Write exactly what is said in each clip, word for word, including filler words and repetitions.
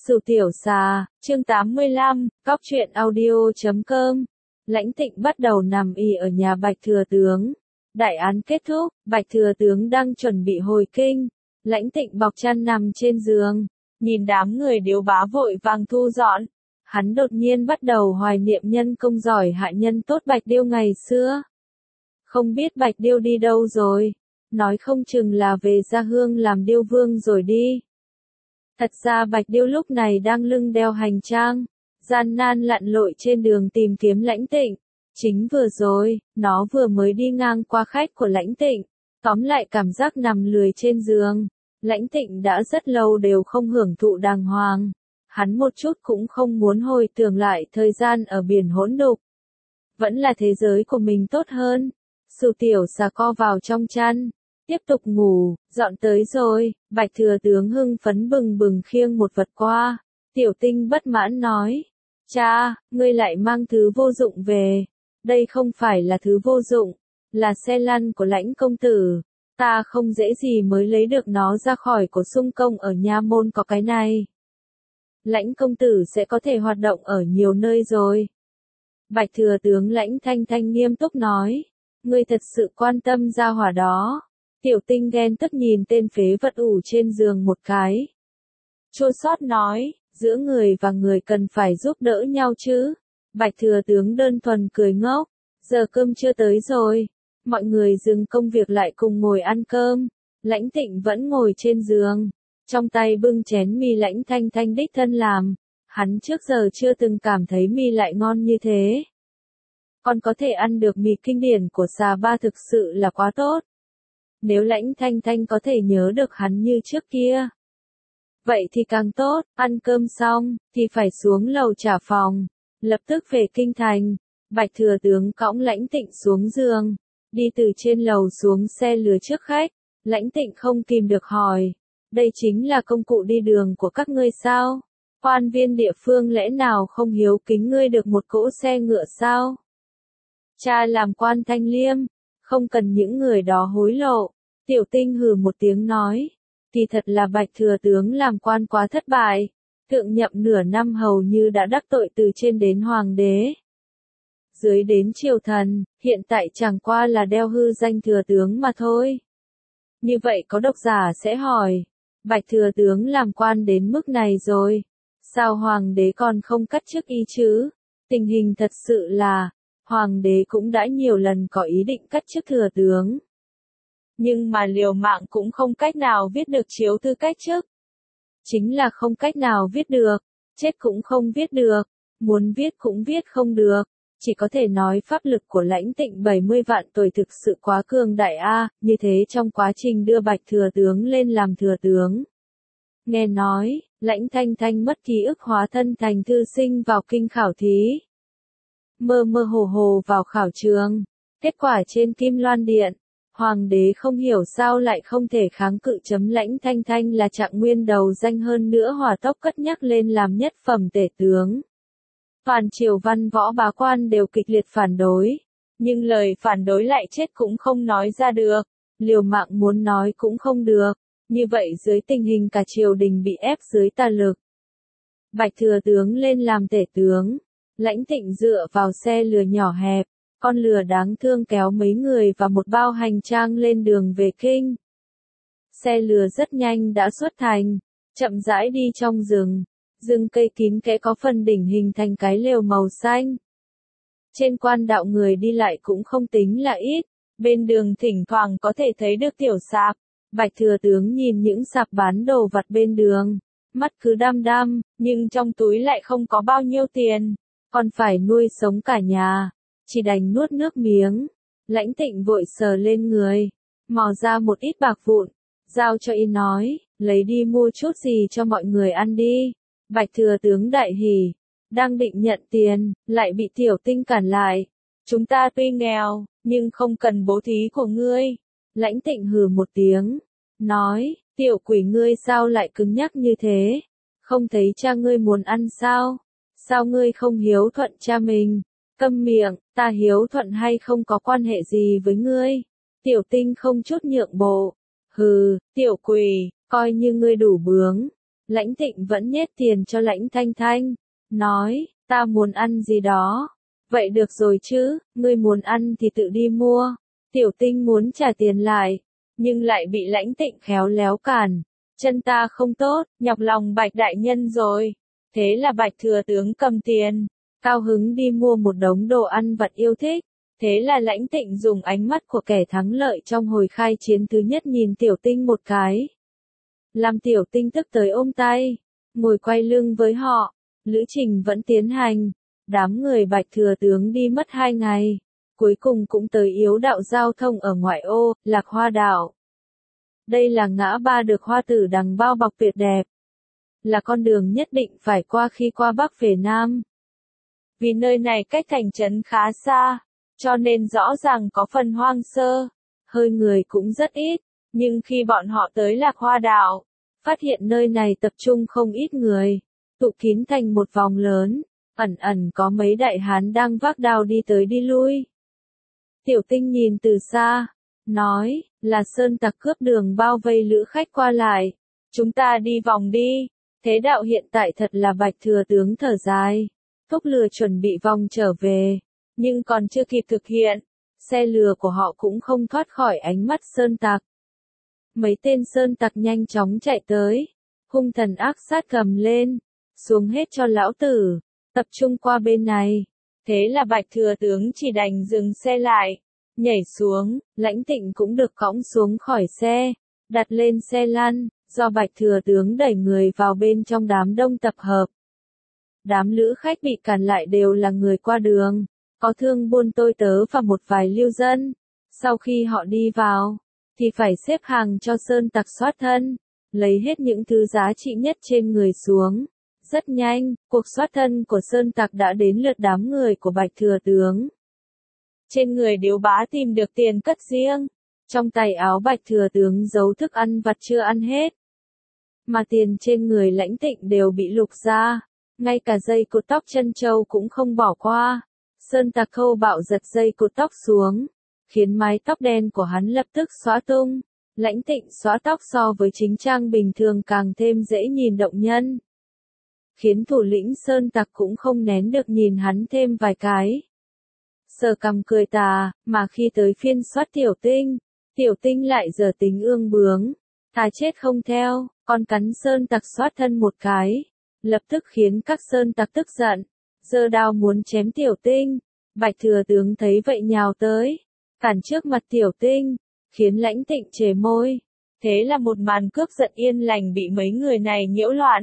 Sửu tiểu xà, chương tám mươi lăm, góc truyện audio chấm com. Lãnh Tịnh bắt đầu nằm ì ở nhà Bạch Thừa Tướng. Đại án kết thúc, Bạch Thừa Tướng đang chuẩn bị hồi kinh. Lãnh Tịnh bọc chăn nằm trên giường, nhìn đám người điếu bá vội vàng thu dọn. Hắn đột nhiên bắt đầu hoài niệm nhân công giỏi hạ nhân tốt Bạch Điêu ngày xưa. Không biết Bạch Điêu đi đâu rồi, nói không chừng là về gia hương làm điêu vương rồi đi. Thật ra Bạch Điêu lúc này đang lưng đeo hành trang, gian nan lặn lội trên đường tìm kiếm Lãnh Tịnh. Chính vừa rồi, nó vừa mới đi ngang qua khách của Lãnh Tịnh, tóm lại cảm giác nằm lười trên giường. Lãnh Tịnh đã rất lâu đều không hưởng thụ đàng hoàng. Hắn một chút cũng không muốn hồi tưởng lại thời gian ở biển hỗn độp. Vẫn là thế giới của mình tốt hơn. Sửu tiểu xà co vào trong chăn, tiếp tục ngủ. Dọn tới rồi, Bạch Thừa Tướng hưng phấn bừng bừng khiêng một vật qua. Tiểu Tinh bất mãn nói, cha, ngươi lại mang thứ vô dụng về. Đây không phải là thứ vô dụng, là xe lăn của Lãnh công tử. Ta không dễ gì mới lấy được nó ra khỏi cổ sung công ở nha môn có cái này. Lãnh công tử sẽ có thể hoạt động ở nhiều nơi rồi. Bạch Thừa Tướng Lãnh Thanh Thanh nghiêm túc nói, ngươi thật sự quan tâm gia hỏa đó. Tiểu Tinh ghen tức nhìn tên phế vật ủ trên giường một cái. Chua xót nói, giữa người và người cần phải giúp đỡ nhau chứ. Bạch Thừa Tướng đơn thuần cười ngốc, giờ cơm chưa tới rồi. Mọi người dừng công việc lại cùng ngồi ăn cơm. Lãnh Tịnh vẫn ngồi trên giường, trong tay bưng chén mì Lãnh Thanh Thanh đích thân làm. Hắn trước giờ chưa từng cảm thấy mì lại ngon như thế. Còn có thể ăn được mì kinh điển của xà ba thực sự là quá tốt. Nếu Lãnh Thanh Thanh có thể nhớ được hắn như trước kia, vậy thì càng tốt. Ăn cơm xong, thì phải xuống lầu trả phòng, lập tức về kinh thành. Bạch Thừa Tướng cõng Lãnh Tịnh xuống giường, đi từ trên lầu xuống xe lừa trước khách. Lãnh Tịnh không kìm được hỏi, đây chính là công cụ đi đường của các ngươi sao? Quan viên địa phương lẽ nào không hiếu kính ngươi được một cỗ xe ngựa sao? Cha làm quan thanh liêm, không cần những người đó hối lộ. Tiểu Tinh hừ một tiếng nói, thì thật là Bạch Thừa Tướng làm quan quá thất bại. Thượng nhậm nửa năm hầu như đã đắc tội từ trên đến hoàng đế, dưới đến triều thần, hiện tại chẳng qua là đeo hư danh thừa tướng mà thôi. Như vậy có độc giả sẽ hỏi, Bạch Thừa Tướng làm quan đến mức này rồi, sao hoàng đế còn không cắt chức y chứ? Tình hình thật sự là, hoàng đế cũng đã nhiều lần có ý định cắt chức thừa tướng. Nhưng mà liều mạng cũng không cách nào viết được chiếu thư cách chức. Chính là không cách nào viết được, chết cũng không viết được, muốn viết cũng viết không được. Chỉ có thể nói pháp lực của Lãnh Tịnh bảy mươi vạn tuổi thực sự quá cường đại a, như thế trong quá trình đưa Bạch Thừa Tướng lên làm thừa tướng. Nghe nói, Lãnh Thanh Thanh mất ký ức hóa thân thành thư sinh vào kinh khảo thí. Mơ mơ hồ hồ vào khảo trường, kết quả trên Kim Loan Điện, hoàng đế không hiểu sao lại không thể kháng cự chấm Lãnh Thanh Thanh là trạng nguyên đầu danh hơn nữa hỏa tốc cất nhắc lên làm nhất phẩm tể tướng. Toàn triều văn võ bá quan đều kịch liệt phản đối, nhưng lời phản đối lại chết cũng không nói ra được, liều mạng muốn nói cũng không được, như vậy dưới tình hình cả triều đình bị ép dưới tà lực. Bạch Thừa Tướng lên làm tể tướng, Lãnh Tịnh dựa vào xe lừa nhỏ hẹp, con lừa đáng thương kéo mấy người và một bao hành trang lên đường về kinh. Xe lừa rất nhanh đã xuất thành, chậm rãi đi trong rừng. Rừng cây kín kẽ có phần đỉnh hình thành cái lều màu xanh. Trên quan đạo người đi lại cũng không tính là ít, bên đường thỉnh thoảng có thể thấy được tiểu sạp. Bạch Thừa Tướng nhìn những sạp bán đồ vặt bên đường, mắt cứ đăm đăm, nhưng trong túi lại không có bao nhiêu tiền, còn phải nuôi sống cả nhà, chỉ đành nuốt nước miếng. Lãnh Tịnh vội sờ lên người, mò ra một ít bạc vụn, giao cho y nói, lấy đi mua chút gì cho mọi người ăn đi. Bạch Thừa Tướng đại hỉ, đang định nhận tiền, lại bị Tiểu Tinh cản lại. Chúng ta tuy nghèo, nhưng không cần bố thí của ngươi. Lãnh Tịnh hừ một tiếng, nói, tiểu quỷ ngươi sao lại cứng nhắc như thế? Không thấy cha ngươi muốn ăn sao? Sao ngươi không hiếu thuận cha mình? Câm miệng, ta hiếu thuận hay không có quan hệ gì với ngươi? Tiểu Tinh không chút nhượng bộ. Hừ, tiểu quỷ, coi như ngươi đủ bướng. Lãnh Tịnh vẫn nhét tiền cho Lãnh Thanh Thanh, nói, ta muốn ăn gì đó. Vậy được rồi chứ, ngươi muốn ăn thì tự đi mua. Tiểu Tinh muốn trả tiền lại, nhưng lại bị Lãnh Tịnh khéo léo cản. Chân ta không tốt, nhọc lòng Bạch đại nhân rồi. Thế là Bạch thừa tướng cầm tiền, cao hứng đi mua một đống đồ ăn vặt yêu thích. Thế là Lãnh Tịnh dùng ánh mắt của kẻ thắng lợi trong hồi khai chiến thứ nhất nhìn Tiểu Tinh một cái. Làm Tiểu Tinh tức tới ôm tay, ngồi quay lưng với họ. Lữ trình vẫn tiến hành. Đám người Bạch thừa tướng đi mất hai ngày. Cuối cùng cũng tới yếu đạo giao thông ở ngoại ô, Lạc Hoa đảo. Đây là ngã ba được hoa tử đằng bao bọc tuyệt đẹp. Là con đường nhất định phải qua khi qua Bắc về Nam. Vì nơi này cách thành trấn khá xa, cho nên rõ ràng có phần hoang sơ, hơi người cũng rất ít, nhưng khi bọn họ tới Lạc Hoa đảo, phát hiện nơi này tập trung không ít người, tụ kín thành một vòng lớn, ẩn ẩn có mấy đại hán đang vác đao đi tới đi lui. Tiểu Tinh nhìn từ xa, nói, là sơn tặc cướp đường bao vây lữ khách qua lại, chúng ta đi vòng đi. Thế đạo hiện tại thật là Bạch thừa tướng thở dài, thúc lừa chuẩn bị vòng trở về, nhưng còn chưa kịp thực hiện, xe lừa của họ cũng không thoát khỏi ánh mắt sơn tặc. Mấy tên sơn tặc nhanh chóng chạy tới, hung thần ác sát cầm lên, xuống hết cho lão tử, tập trung qua bên này. Thế là Bạch thừa tướng chỉ đành dừng xe lại, nhảy xuống, Lãnh Tịnh cũng được cõng xuống khỏi xe, đặt lên xe lăn. Do Bạch thừa tướng đẩy người vào bên trong đám đông tập hợp. Đám lữ khách bị cản lại đều là người qua đường, có thương buôn tôi tớ và một vài lưu dân. Sau khi họ đi vào, thì phải xếp hàng cho sơn tặc soát thân, lấy hết những thứ giá trị nhất trên người xuống. Rất nhanh, cuộc soát thân của sơn tặc đã đến lượt đám người của Bạch thừa tướng. Trên người Điếu Bá tìm được tiền cất riêng. Trong tay áo Bạch thừa tướng giấu thức ăn vặt chưa ăn hết. Mà tiền trên người Lãnh Tịnh đều bị lục ra, ngay cả dây cột tóc chân châu cũng không bỏ qua. Sơn tặc thô bạo giật dây cột tóc xuống, khiến mái tóc đen của hắn lập tức xóa tung. Lãnh Tịnh xóa tóc so với chính trang bình thường càng thêm dễ nhìn động nhân, khiến thủ lĩnh Sơn tặc cũng không nén được nhìn hắn thêm vài cái. Sờ cằm cười tà, mà khi tới phiên soát Tiểu Tinh, Tiểu Tinh lại giờ tính ương bướng, thà chết không theo, còn cắn sơn tặc soát thân một cái, lập tức khiến các sơn tặc tức giận, giơ đao muốn chém Tiểu Tinh. Bạch thừa tướng thấy vậy nhào tới, cản trước mặt Tiểu Tinh, khiến Lãnh Tịnh chề môi. Thế là một màn cướp giật yên lành bị mấy người này nhiễu loạn,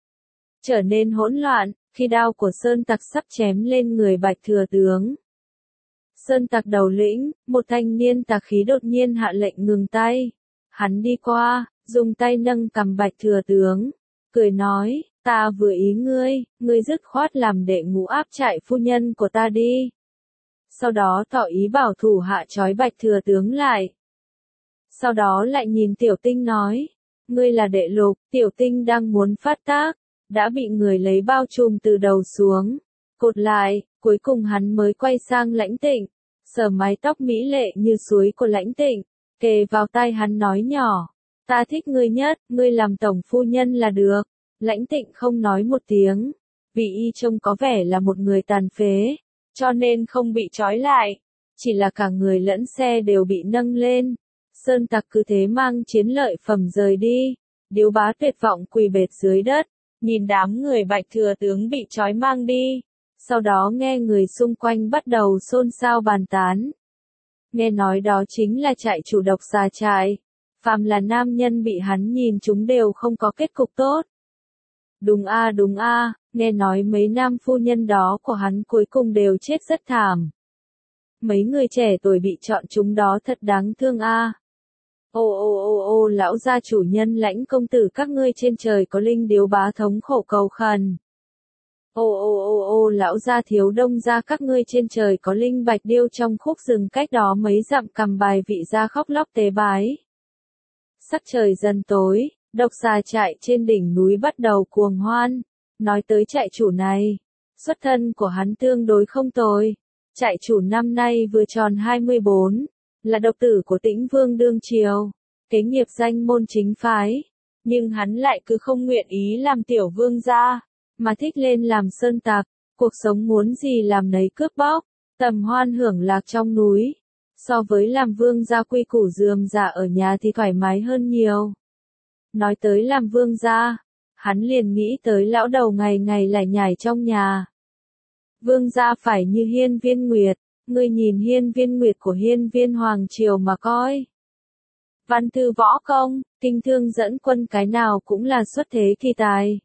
trở nên hỗn loạn, khi đao của sơn tặc sắp chém lên người Bạch thừa tướng. Sơn tặc đầu lĩnh, một thanh niên tà khí đột nhiên hạ lệnh ngừng tay. Hắn đi qua, dùng tay nâng cằm Bạch thừa tướng, cười nói, ta vừa ý ngươi, ngươi dứt khoát làm đệ ngũ áp trại phu nhân của ta đi. Sau đó tỏ ý bảo thủ hạ trói Bạch thừa tướng lại. Sau đó lại nhìn Tiểu Tinh nói, ngươi là đệ lục. Tiểu Tinh đang muốn phát tác, đã bị người lấy bao trùm từ đầu xuống, cột lại. Cuối cùng hắn mới quay sang Lãnh Tịnh, sờ mái tóc mỹ lệ như suối của Lãnh Tịnh, kề vào tai hắn nói nhỏ, ta thích ngươi nhất, ngươi làm tổng phu nhân là được. Lãnh Tịnh không nói một tiếng, vì y trông có vẻ là một người tàn phế, cho nên không bị trói lại, chỉ là cả người lẫn xe đều bị nâng lên. Sơn tặc cứ thế mang chiến lợi phẩm rời đi, Điếu Bá tuyệt vọng quỳ bệt dưới đất, nhìn đám người Bạch thừa tướng bị trói mang đi. Sau đó nghe người xung quanh bắt đầu xôn xao bàn tán. Nghe nói đó chính là trại chủ Độc Xà trại. Phàm là nam nhân bị hắn nhìn chúng đều không có kết cục tốt. Đúng a đúng a, nghe nói mấy nam phu nhân đó của hắn cuối cùng đều chết rất thảm. Mấy người trẻ tuổi bị chọn chúng đó thật đáng thương a. Ô ô ô ô lão gia chủ nhân Lãnh công tử các ngươi trên trời có linh. Điếu Bá thống khổ cầu khẩn. Ô ô ô ô lão gia thiếu đông gia các ngươi trên trời có linh. Bạch Điêu trong khúc rừng cách đó mấy dặm cầm bài vị gia khóc lóc tế bái. Sắc trời dần tối, Độc Xà trại trên đỉnh núi bắt đầu cuồng hoan. Nói tới trại chủ này, xuất thân của hắn tương đối không tồi. Trại chủ năm nay vừa tròn hai mươi bốn, là độc tử của Tĩnh Vương đương triều, kế nghiệp danh môn chính phái. Nhưng hắn lại cứ không nguyện ý làm tiểu vương gia, mà thích lên làm sơn tặc, cuộc sống muốn gì làm nấy cướp bóc, tầm hoan hưởng lạc trong núi. So với làm vương gia quy củ rườm rà ở nhà thì thoải mái hơn nhiều. Nói tới làm vương gia, hắn liền nghĩ tới lão đầu ngày ngày lải nhải trong nhà. Vương gia phải như Hiên Viên Nguyệt, ngươi nhìn Hiên Viên Nguyệt của Hiên Viên Hoàng Triều mà coi. Văn thư võ công, kinh thương dẫn quân cái nào cũng là xuất thế kỳ tài.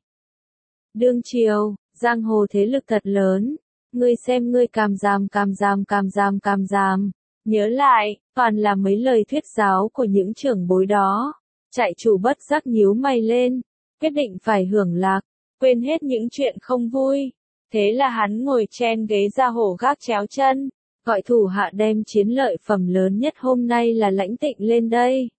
Đương triều, giang hồ thế lực thật lớn, ngươi xem ngươi càm giàm càm giàm càm giàm càm giàm, nhớ lại, toàn là mấy lời thuyết giáo của những trưởng bối đó. Trại chủ bất giác nhíu mày lên, quyết định phải hưởng lạc, quên hết những chuyện không vui. Thế là hắn ngồi chen ghế ra hổ gác chéo chân, gọi thủ hạ đem chiến lợi phẩm lớn nhất hôm nay là Lãnh Tịnh lên đây.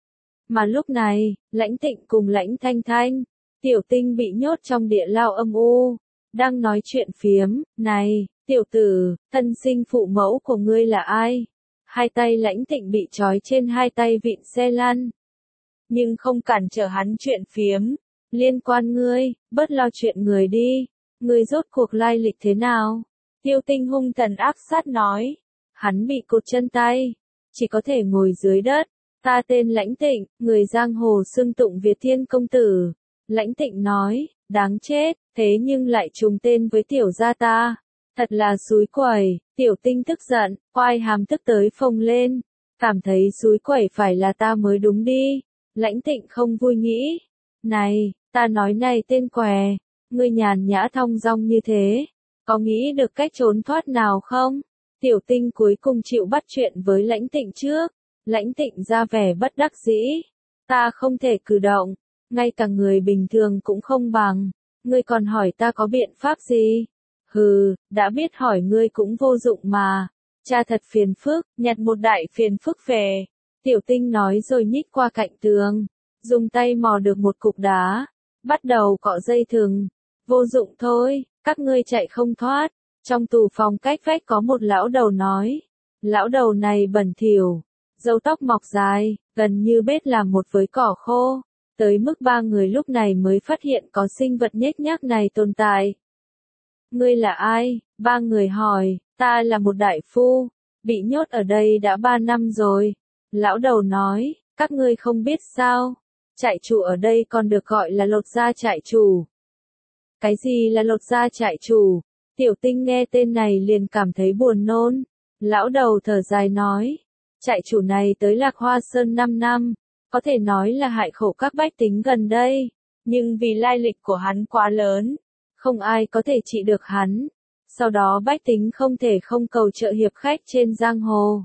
Mà lúc này, Lãnh Tịnh cùng Lãnh Thanh Thanh, Tiểu Tinh bị nhốt trong địa lao âm u, đang nói chuyện phiếm. Này, tiểu tử, thân sinh phụ mẫu của ngươi là ai? Hai tay Lãnh Tịnh bị trói trên hai tay vịn xe lăn. Nhưng không cản trở hắn chuyện phiếm. Liên quan ngươi, bớt lo chuyện người đi. Ngươi rốt cuộc lai lịch thế nào? Tiêu Tinh hung thần ác sát nói. Hắn bị cột chân tay, chỉ có thể ngồi dưới đất. Ta tên Lãnh Tịnh, người giang hồ xưng tụng Việt Thiên công tử. Lãnh Tịnh nói, đáng chết, thế nhưng lại trùng tên với tiểu gia ta. Thật là xúi quẩy. Tiểu Tinh tức giận, oai hàm tức tới phồng lên. Cảm thấy xúi quẩy phải là ta mới đúng đi. Lãnh Tịnh không vui nghĩ. Này, ta nói này tên què, ngươi nhàn nhã thong dong như thế, có nghĩ được cách trốn thoát nào không? Tiểu Tinh cuối cùng chịu bắt chuyện với Lãnh Tịnh trước. Lãnh Tịnh ra vẻ bất đắc dĩ. Ta không thể cử động, ngay cả người bình thường cũng không bằng. Ngươi còn hỏi ta có biện pháp gì? Hừ, đã biết hỏi ngươi cũng vô dụng mà. Cha thật phiền phức, nhặt một đại phiền phức về. Tiểu Tinh nói rồi nhích qua cạnh tường, dùng tay mò được một cục đá, bắt đầu cọ dây thừng. Vô dụng thôi, các ngươi chạy không thoát. Trong tù phòng cách vách có một lão đầu nói. Lão đầu này bẩn thỉu, râu tóc mọc dài, gần như bết làm một với cỏ khô. Tới mức ba người lúc này mới phát hiện có sinh vật nhếch nhác này tồn tại. Ngươi là ai? Ba người hỏi. Ta là một đại phu, bị nhốt ở đây đã ba năm rồi. Lão đầu nói, các ngươi không biết sao? Trại chủ ở đây còn được gọi là Lột Da trại chủ. Cái gì là Lột Da trại chủ? Tiểu Tinh nghe tên này liền cảm thấy buồn nôn. Lão đầu thở dài nói, trại chủ này tới Lạc Hoa Sơn năm năm, có thể nói là hại khổ các bách tính gần đây. Nhưng vì lai lịch của hắn quá lớn, không ai có thể trị được hắn. Sau đó bách tính không thể không cầu trợ hiệp khách trên giang hồ.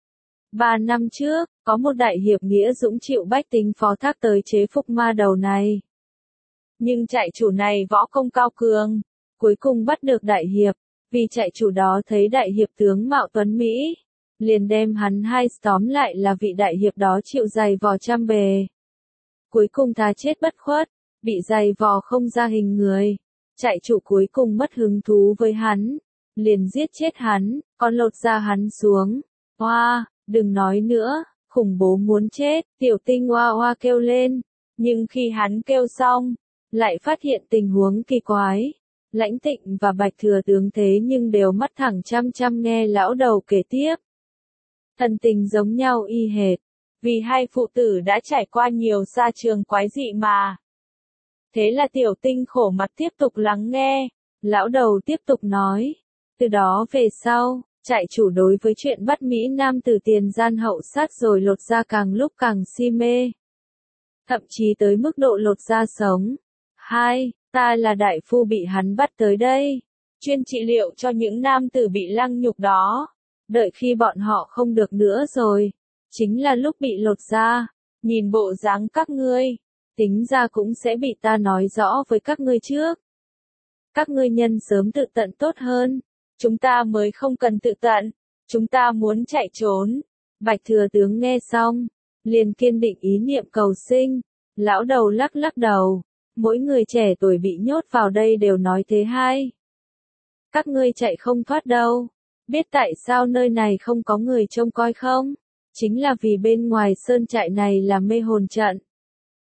Ba năm trước, có một đại hiệp nghĩa dũng chịu bách tính phó thác tới chế phục ma đầu này. Nhưng trại chủ này võ công cao cường, cuối cùng bắt được đại hiệp, vì trại chủ đó thấy đại hiệp tướng mạo tuấn Mỹ, liền đem hắn hai tóm lại là vị đại hiệp đó chịu giày vò trăm bề. Cuối cùng thà chết bất khuất, bị giày vò không ra hình người. Trại chủ cuối cùng mất hứng thú với hắn, liền giết chết hắn, còn lột da hắn xuống. Hoa, đừng nói nữa, khủng bố muốn chết. Tiểu Tinh oa oa kêu lên, nhưng khi hắn kêu xong, lại phát hiện tình huống kỳ quái. Lãnh Tịnh và Bạch Thừa Tướng thế nhưng đều mắt thẳng chăm chăm nghe lão đầu kể tiếp. Thần tình giống nhau y hệt, vì hai phụ tử đã trải qua nhiều sa trường quái dị mà. Thế là Tiểu Tinh khổ mặt tiếp tục lắng nghe. Lão đầu tiếp tục nói, từ đó về sau, trại chủ đối với chuyện bắt Mỹ Nam tử tiền gian hậu sát rồi lột da càng lúc càng si mê. Thậm chí tới mức độ lột da sống. Hai, ta là đại phu bị hắn bắt tới đây, chuyên trị liệu cho những nam tử bị lăng nhục đó. Đợi khi bọn họ không được nữa rồi, chính là lúc bị lột da. Nhìn bộ dáng các ngươi, tính ra cũng sẽ bị ta nói rõ với các ngươi trước. Các ngươi nhân sớm tự tận tốt hơn. Chúng ta mới không cần tự tận. Chúng ta muốn chạy trốn. Bạch Thừa Tướng nghe xong, liền kiên định ý niệm cầu sinh. Lão đầu lắc lắc đầu. Mỗi người trẻ tuổi bị nhốt vào đây đều nói thế hai. Các ngươi chạy không thoát đâu. Biết tại sao nơi này không có người trông coi không? Chính là vì bên ngoài sơn trại này là mê hồn trận.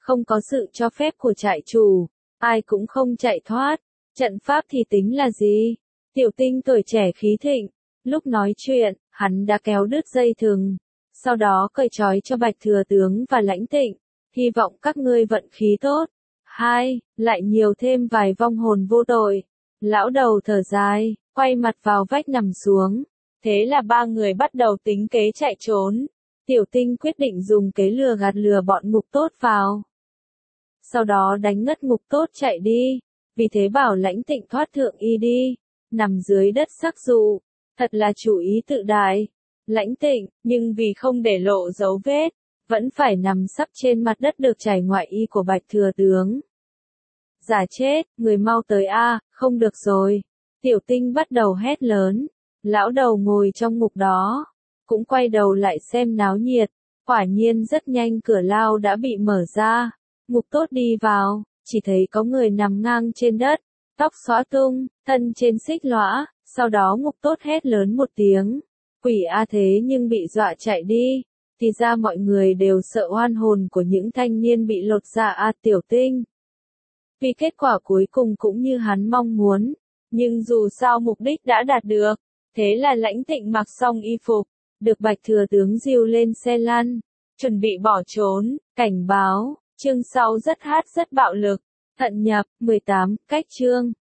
không có sự cho phép của trại chủ, ai cũng không chạy thoát. Trận pháp thì tính là gì? Tiểu Tinh tuổi trẻ khí thịnh, lúc nói chuyện, hắn đã kéo đứt dây thừng, sau đó cởi trói cho Bạch Thừa Tướng và Lãnh Tịnh, hy vọng các ngươi vận khí tốt. Hai, lại nhiều thêm vài vong hồn vô tội. Lão đầu thở dài, quay mặt vào vách nằm xuống. Thế là ba người bắt đầu tính kế chạy trốn. Tiểu Tinh quyết định dùng kế lừa gạt lừa bọn Ngục Tốt vào. Sau đó đánh ngất Ngục Tốt chạy đi. Vì thế bảo Lãnh Tịnh thoát thượng y đi. Nằm dưới đất sắc dụ. Thật là chủ ý tự đại. Lãnh Tịnh, nhưng vì không để lộ dấu vết, vẫn phải nằm sấp trên mặt đất được trải ngoại y của Bạch Thừa Tướng. Giả chết, người mau tới a, không được rồi. Tiểu Tinh bắt đầu hét lớn. Lão đầu ngồi trong ngục đó, cũng quay đầu lại xem náo nhiệt. Quả nhiên rất nhanh cửa lao đã bị mở ra. Ngục Tốt đi vào, chỉ thấy có người nằm ngang trên đất, tóc xõa tung, thân trên xích lõa. Sau đó Ngục Tốt hét lớn một tiếng. Quỷ a thế nhưng bị dọa chạy đi. Thì ra mọi người đều sợ oan hồn của những thanh niên bị lột da a Tiểu Tinh. Vì kết quả cuối cùng cũng như hắn mong muốn, nhưng dù sao mục đích đã đạt được, thế là Lãnh Tịnh mặc xong y phục, được Bạch Thừa Tướng dìu lên xe lăn, chuẩn bị bỏ trốn. Cảnh báo, chương sau rất hát rất bạo lực, thận nhập, mười tám, cách chương.